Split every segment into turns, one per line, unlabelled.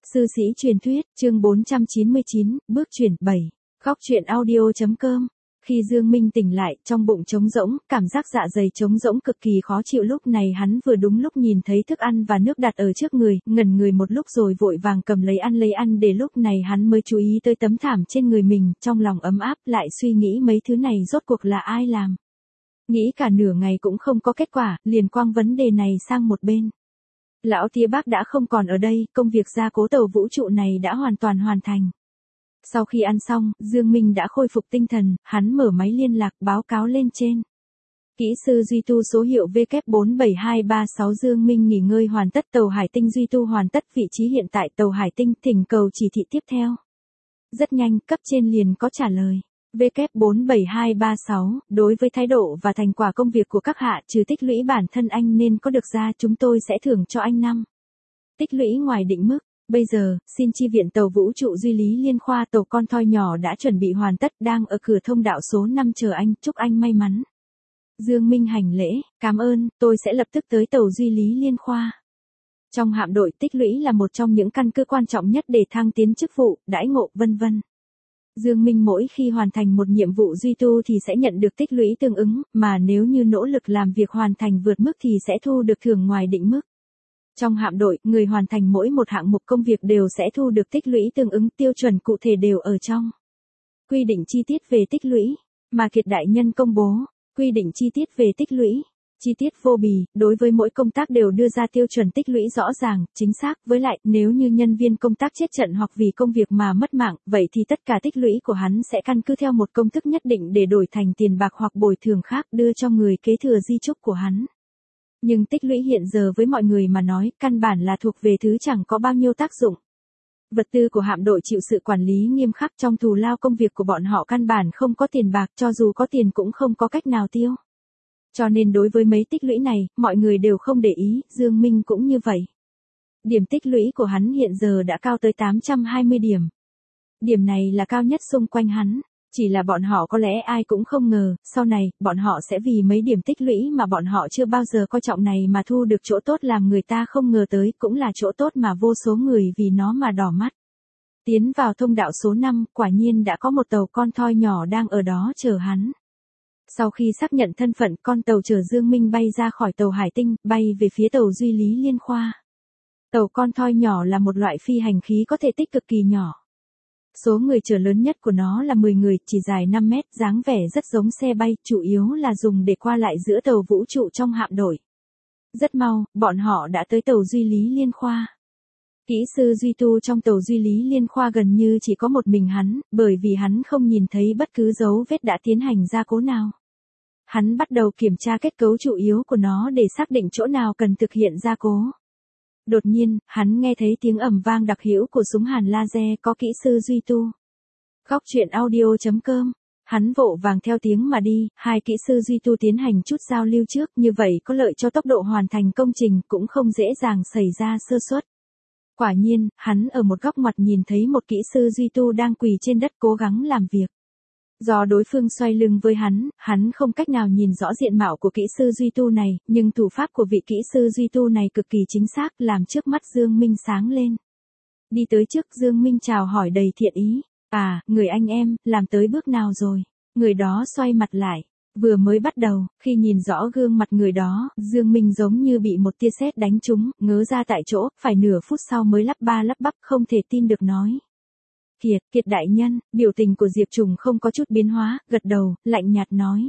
Sư sĩ truyền thuyết, chương 499, bước chuyển 7. Góc truyện audio.com. Khi Dương Minh tỉnh lại, trong bụng trống rỗng, cảm giác dạ dày trống rỗng cực kỳ khó chịu. Lúc này hắn vừa đúng lúc nhìn thấy thức ăn và nước đặt ở trước người, ngẩn người một lúc rồi vội vàng cầm lấy ăn để lúc này hắn mới chú ý tới tấm thảm trên người mình, trong lòng ấm áp lại suy nghĩ mấy thứ này rốt cuộc là ai làm. Nghĩ cả nửa ngày cũng không có kết quả, liền quăng vấn đề này sang một bên. Lão Tia Bác đã không còn ở đây, công việc gia cố tàu vũ trụ này đã hoàn toàn hoàn thành. Sau khi ăn xong, Dương Minh đã khôi phục tinh thần, hắn mở máy liên lạc báo cáo lên trên. Kỹ sư duy tu số hiệu W47236 Dương Minh nghỉ ngơi hoàn tất, tàu Hải Tinh duy tu hoàn tất, vị trí hiện tại tàu Hải Tinh, thỉnh cầu chỉ thị tiếp theo. Rất nhanh, cấp trên liền có trả lời. W47236, đối với thái độ và thành quả công việc của các hạ trừ tích lũy bản thân anh nên có được ra, chúng tôi sẽ thưởng cho anh 5 tích lũy ngoài định mức. Bây giờ, xin chi viện tàu vũ trụ Duy Lý Liên Khoa, tàu con thoi nhỏ đã chuẩn bị hoàn tất, đang ở cửa thông đạo số 5 chờ anh, chúc anh may mắn. Dương Minh hành lễ, cảm ơn, tôi sẽ lập tức tới tàu Duy Lý Liên Khoa. Trong hạm đội, tích lũy là một trong những căn cứ quan trọng nhất để thăng tiến chức vụ, đãi ngộ, vân vân. Dương Minh mỗi khi hoàn thành một nhiệm vụ duy tu thì sẽ nhận được tích lũy tương ứng, mà nếu như nỗ lực làm việc hoàn thành vượt mức thì sẽ thu được thưởng ngoài định mức. Trong hạm đội, người hoàn thành mỗi một hạng mục công việc đều sẽ thu được tích lũy tương ứng, tiêu chuẩn cụ thể đều ở trong quy định chi tiết về tích lũy mà Kiệt đại nhân công bố. Quy định chi tiết về tích lũy, chi tiết vô bì, đối với mỗi công tác đều đưa ra tiêu chuẩn tích lũy rõ ràng, chính xác, với lại, nếu như nhân viên công tác chết trận hoặc vì công việc mà mất mạng, vậy thì tất cả tích lũy của hắn sẽ căn cứ theo một công thức nhất định để đổi thành tiền bạc hoặc bồi thường khác đưa cho người kế thừa di chúc của hắn. Nhưng tích lũy hiện giờ với mọi người mà nói, căn bản là thuộc về thứ chẳng có bao nhiêu tác dụng. Vật tư của hạm đội chịu sự quản lý nghiêm khắc, trong thù lao công việc của bọn họ căn bản không có tiền bạc, cho dù có tiền cũng không có cách nào tiêu. Cho nên đối với mấy tích lũy này, mọi người đều không để ý, Dương Minh cũng như vậy. Điểm tích lũy của hắn hiện giờ đã cao tới 820 điểm. Điểm này là cao nhất xung quanh hắn. Chỉ là bọn họ có lẽ ai cũng không ngờ, sau này, bọn họ sẽ vì mấy điểm tích lũy mà bọn họ chưa bao giờ coi trọng này mà thu được chỗ tốt làm người ta không ngờ tới, cũng là chỗ tốt mà vô số người vì nó mà đỏ mắt. Tiến vào thông đạo số 5, quả nhiên đã có một tàu con thoi nhỏ đang ở đó chờ hắn. Sau khi xác nhận thân phận, con tàu chở Dương Minh bay ra khỏi tàu Hải Tinh, bay về phía tàu Duy Lý Liên Khoa. Tàu con thoi nhỏ là một loại phi hành khí có thể tích cực kỳ nhỏ. Số người chở lớn nhất của nó là 10 người, chỉ dài 5 mét, dáng vẻ rất giống xe bay, chủ yếu là dùng để qua lại giữa tàu vũ trụ trong hạm đội. Rất mau, bọn họ đã tới tàu Duy Lý Liên Khoa. Kỹ sư duy tu trong tàu Duy Lý Liên Khoa gần như chỉ có một mình hắn, bởi vì hắn không nhìn thấy bất cứ dấu vết đã tiến hành gia cố nào. Hắn bắt đầu kiểm tra kết cấu chủ yếu của nó để xác định chỗ nào cần thực hiện gia cố. Đột nhiên, hắn nghe thấy tiếng ầm vang đặc hữu của súng hàn laser, có kỹ sư duy tu. Góc truyện audio.com. Hắn vội vàng theo tiếng mà đi, hai kỹ sư duy tu tiến hành chút giao lưu trước, như vậy có lợi cho tốc độ hoàn thành công trình, cũng không dễ dàng xảy ra sơ suất. Quả nhiên, hắn ở một góc mặt nhìn thấy một kỹ sư duy tu đang quỳ trên đất cố gắng làm việc. Do đối phương xoay lưng với hắn không cách nào nhìn rõ diện mạo của kỹ sư duy tu này, nhưng thủ pháp của vị kỹ sư duy tu này cực kỳ chính xác, làm trước mắt Dương Minh sáng lên. Đi tới trước Dương Minh chào hỏi đầy thiện ý. À, người anh em, làm tới bước nào rồi? Người đó xoay mặt lại. Vừa mới bắt đầu, khi nhìn rõ gương mặt người đó, Dương Minh giống như bị một tia sét đánh trúng, ngớ ra tại chỗ, phải nửa phút sau mới lắp ba lắp bắp không thể tin được nói. Kiệt đại nhân, biểu tình của Diệp Trùng không có chút biến hóa, gật đầu, lạnh nhạt nói.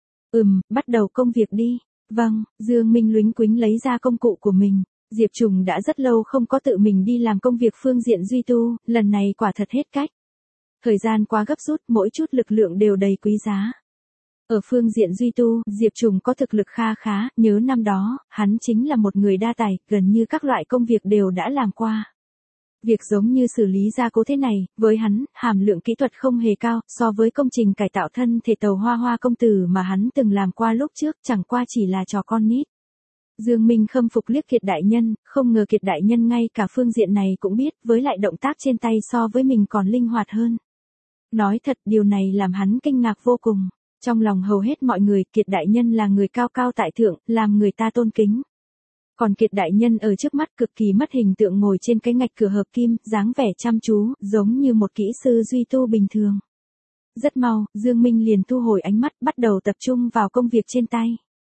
Bắt đầu công việc đi. Vâng, Dương Minh lúnh quính lấy ra công cụ của mình. Diệp Trùng đã rất lâu không có tự mình đi làm công việc phương diện duy tu, lần này quả thật hết cách. Thời gian quá gấp rút, mỗi chút lực lượng đều đầy quý giá. Ở phương diện duy tu, Diệp Trùng có thực lực kha khá, nhớ năm đó, hắn chính là một người đa tài, gần như các loại công việc đều đã làm qua. Việc giống như xử lý gia cố thế này, với hắn, hàm lượng kỹ thuật không hề cao, so với công trình cải tạo thân thể tàu Hoa Hoa công tử mà hắn từng làm qua lúc trước, chẳng qua chỉ là trò con nít. Dương Minh khâm phục liếc Kiệt đại nhân, không ngờ Kiệt đại nhân ngay cả phương diện này cũng biết, với lại động tác trên tay so với mình còn linh hoạt hơn. Nói thật, điều này làm hắn kinh ngạc vô cùng. Trong lòng hầu hết mọi người, Kiệt đại nhân là người cao cao tại thượng, làm người ta tôn kính. Còn Kiệt đại nhân ở trước mắt cực kỳ mất hình tượng ngồi trên cái ngạch cửa hợp kim, dáng vẻ chăm chú, giống như một kỹ sư duy tu bình thường. Rất mau, Dương Minh liền thu hồi ánh mắt, bắt đầu tập trung vào công việc trên tay.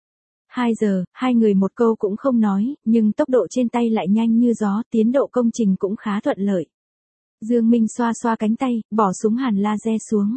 2 giờ, hai người một câu cũng không nói, nhưng tốc độ trên tay lại nhanh như gió, tiến độ công trình cũng khá thuận lợi. Dương Minh xoa xoa cánh tay, bỏ súng hàn laser xuống.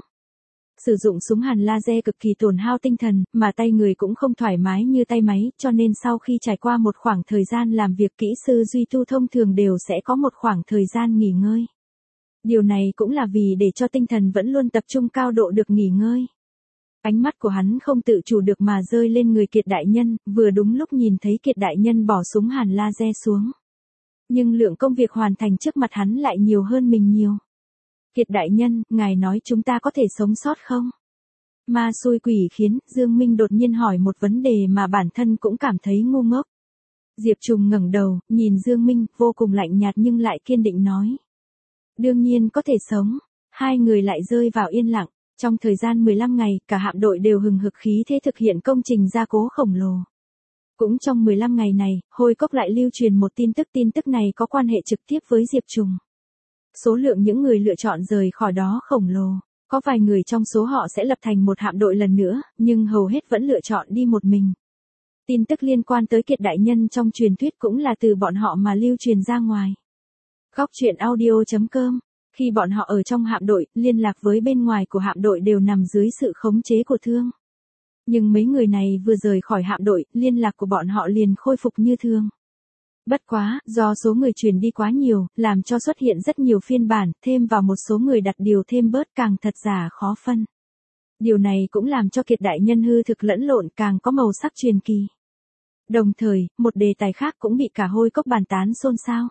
Sử dụng súng hàn laser cực kỳ tổn hao tinh thần, mà tay người cũng không thoải mái như tay máy, cho nên sau khi trải qua một khoảng thời gian làm việc kỹ sư duy tu thông thường đều sẽ có một khoảng thời gian nghỉ ngơi. Điều này cũng là vì để cho tinh thần vẫn luôn tập trung cao độ được nghỉ ngơi. Ánh mắt của hắn không tự chủ được mà rơi lên người Kiệt đại nhân, vừa đúng lúc nhìn thấy Kiệt đại nhân bỏ súng hàn laser xuống. Nhưng lượng công việc hoàn thành trước mặt hắn lại nhiều hơn mình nhiều. Kiệt đại nhân, ngài nói chúng ta có thể sống sót không? Ma xui quỷ khiến, Dương Minh đột nhiên hỏi một vấn đề mà bản thân cũng cảm thấy ngu ngốc. Diệp Trùng ngẩng đầu, nhìn Dương Minh, vô cùng lạnh nhạt nhưng lại kiên định nói. Đương nhiên có thể sống. Hai người lại rơi vào yên lặng. Trong thời gian 15 ngày, cả hạm đội đều hừng hực khí thế thực hiện công trình gia cố khổng lồ. Cũng trong 15 ngày này, Hôi Cốc lại lưu truyền một tin tức này có quan hệ trực tiếp với Diệp Trùng. Số lượng những người lựa chọn rời khỏi đó khổng lồ. Có vài người trong số họ sẽ lập thành một hạm đội lần nữa, nhưng hầu hết vẫn lựa chọn đi một mình. Tin tức liên quan tới Kiệt đại nhân trong truyền thuyết cũng là từ bọn họ mà lưu truyền ra ngoài. Góc truyện audio.com. Khi bọn họ ở trong hạm đội, liên lạc với bên ngoài của hạm đội đều nằm dưới sự khống chế của Thương. Nhưng mấy người này vừa rời khỏi hạm đội, liên lạc của bọn họ liền khôi phục như thường. Bất quá, do số người truyền đi quá nhiều, làm cho xuất hiện rất nhiều phiên bản, thêm vào một số người đặt điều thêm bớt càng thật giả khó phân. Điều này cũng làm cho Kiệt đại nhân hư thực lẫn lộn càng có màu sắc truyền kỳ. Đồng thời, một đề tài khác cũng bị cả Hôi Cốc bàn tán xôn xao.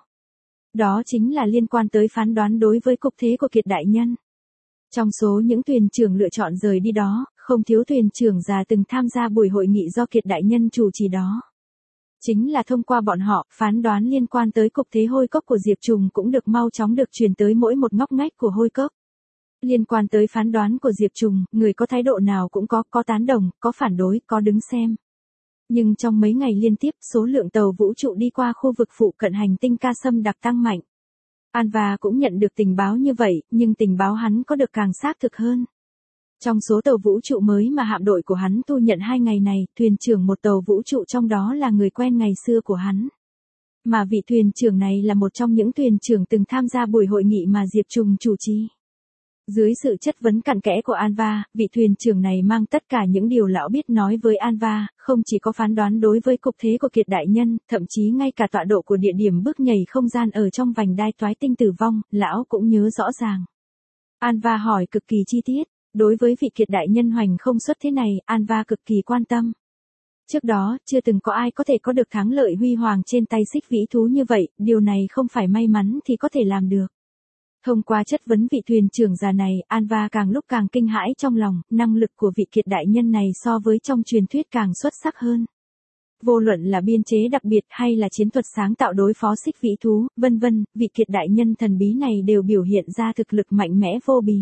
Đó chính là liên quan tới phán đoán đối với cục thế của Kiệt đại nhân. Trong số những thuyền trưởng lựa chọn rời đi đó, không thiếu thuyền trưởng già từng tham gia buổi hội nghị do Kiệt đại nhân chủ trì đó. Chính là thông qua bọn họ, phán đoán liên quan tới cục thế Hôi Cốc của Diệp Trùng cũng được mau chóng được truyền tới mỗi một ngóc ngách của Hôi Cốc. Liên quan tới phán đoán của Diệp Trùng, người có thái độ nào cũng có tán đồng, có phản đối, có đứng xem. Nhưng trong mấy ngày liên tiếp, số lượng tàu vũ trụ đi qua khu vực phụ cận hành tinh Ca Sâm đặc tăng mạnh. Anva cũng nhận được tình báo như vậy, nhưng tình báo hắn có được càng xác thực hơn. Trong số tàu vũ trụ mới mà hạm đội của hắn thu nhận 2 ngày này, thuyền trưởng một tàu vũ trụ trong đó là người quen ngày xưa của hắn. Mà vị thuyền trưởng này là một trong những thuyền trưởng từng tham gia buổi hội nghị mà Diệp Trùng chủ trì. Dưới sự chất vấn cặn kẽ của Anva, vị thuyền trưởng này mang tất cả những điều lão biết nói với Anva, không chỉ có phán đoán đối với cục thế của Kiệt đại nhân, thậm chí ngay cả tọa độ của địa điểm bước nhảy không gian ở trong vành đai toái tinh tử vong, lão cũng nhớ rõ ràng. Anva hỏi cực kỳ chi tiết, đối với vị Kiệt đại nhân hoành không xuất thế này, Anva cực kỳ quan tâm. Trước đó, chưa từng có ai có thể có được thắng lợi huy hoàng trên tay xích vĩ thú như vậy, điều này không phải may mắn thì có thể làm được. Thông qua chất vấn vị thuyền trưởng già này, Anva càng lúc càng kinh hãi trong lòng, năng lực của vị Kiệt đại nhân này so với trong truyền thuyết càng xuất sắc hơn. Vô luận là biên chế đặc biệt hay là chiến thuật sáng tạo đối phó xích vĩ thú, vân vân, vị Kiệt đại nhân thần bí này đều biểu hiện ra thực lực mạnh mẽ vô bì.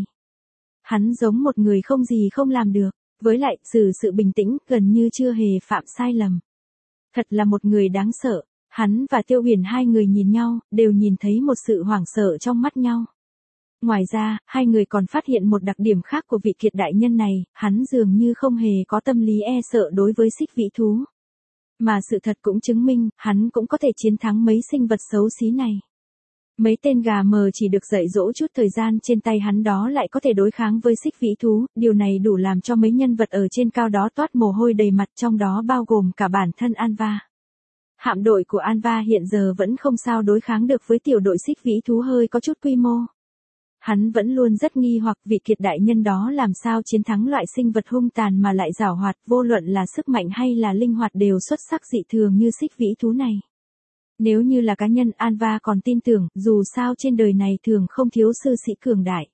Hắn giống một người không gì không làm được, với lại, sự bình tĩnh, gần như chưa hề phạm sai lầm. Thật là một người đáng sợ. Hắn và Tiêu Huyền hai người nhìn nhau, đều nhìn thấy một sự hoảng sợ trong mắt nhau. Ngoài ra, hai người còn phát hiện một đặc điểm khác của vị Kiệt đại nhân này, hắn dường như không hề có tâm lý e sợ đối với xích vĩ thú. Mà sự thật cũng chứng minh, hắn cũng có thể chiến thắng mấy sinh vật xấu xí này. Mấy tên gà mờ chỉ được dạy dỗ chút thời gian trên tay hắn đó lại có thể đối kháng với xích vĩ thú, điều này đủ làm cho mấy nhân vật ở trên cao đó toát mồ hôi đầy mặt, trong đó bao gồm cả bản thân Anva. Hạm đội của Anva hiện giờ vẫn không sao đối kháng được với tiểu đội xích vĩ thú hơi có chút quy mô. Hắn vẫn luôn rất nghi hoặc vị Kiệt đại nhân đó làm sao chiến thắng loại sinh vật hung tàn mà lại giảo hoạt, vô luận là sức mạnh hay là linh hoạt đều xuất sắc dị thường như xích vĩ thú này. Nếu như là cá nhân, Anva còn tin tưởng, dù sao trên đời này thường không thiếu sư sĩ cường đại.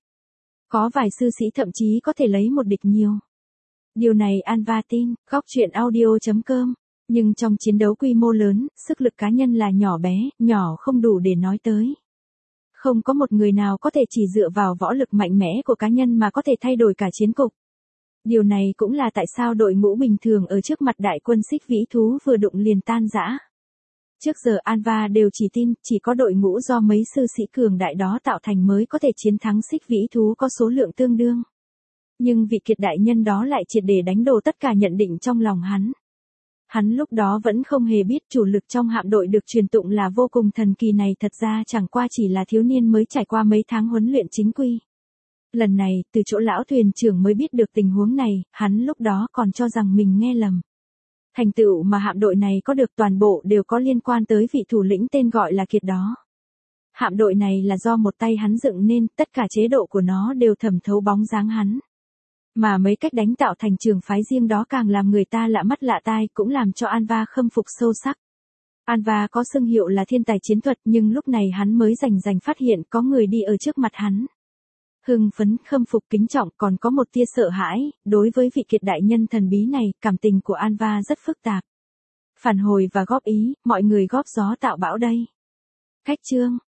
Có vài sư sĩ thậm chí có thể lấy một địch nhiều. Điều này Anva tin, góc truyện audio.com. Nhưng trong chiến đấu quy mô lớn, sức lực cá nhân là nhỏ bé, nhỏ không đủ để nói tới. Không có một người nào có thể chỉ dựa vào võ lực mạnh mẽ của cá nhân mà có thể thay đổi cả chiến cục. Điều này cũng là tại sao đội ngũ bình thường ở trước mặt đại quân xích vĩ thú vừa đụng liền tan rã. Trước giờ Anva đều chỉ tin, chỉ có đội ngũ do mấy sư sĩ cường đại đó tạo thành mới có thể chiến thắng xích vĩ thú có số lượng tương đương. Nhưng vị kiệt đại nhân đó lại triệt để đánh đổ tất cả nhận định trong lòng hắn. Hắn lúc đó vẫn không hề biết chủ lực trong hạm đội được truyền tụng là vô cùng thần kỳ này thật ra chẳng qua chỉ là thiếu niên mới trải qua mấy tháng huấn luyện chính quy. Lần này, từ chỗ lão thuyền trưởng mới biết được tình huống này, hắn lúc đó còn cho rằng mình nghe lầm. Thành tựu mà hạm đội này có được toàn bộ đều có liên quan tới vị thủ lĩnh tên gọi là Kiệt đó. Hạm đội này là do một tay hắn dựng nên, tất cả chế độ của nó đều thẩm thấu bóng dáng hắn. Mà mấy cách đánh tạo thành trường phái riêng đó càng làm người ta lạ mắt lạ tai, cũng làm cho Anva khâm phục sâu sắc. Anva có xưng hiệu là thiên tài chiến thuật, nhưng lúc này hắn mới rành phát hiện có người đi ở trước mặt hắn. Hưng phấn, khâm phục, kính trọng, còn có một tia sợ hãi. Đối với vị kiệt đại nhân thần bí này, cảm tình của Anva rất phức tạp. Phản hồi và góp ý, mọi người góp gió tạo bão đây. Khách chương.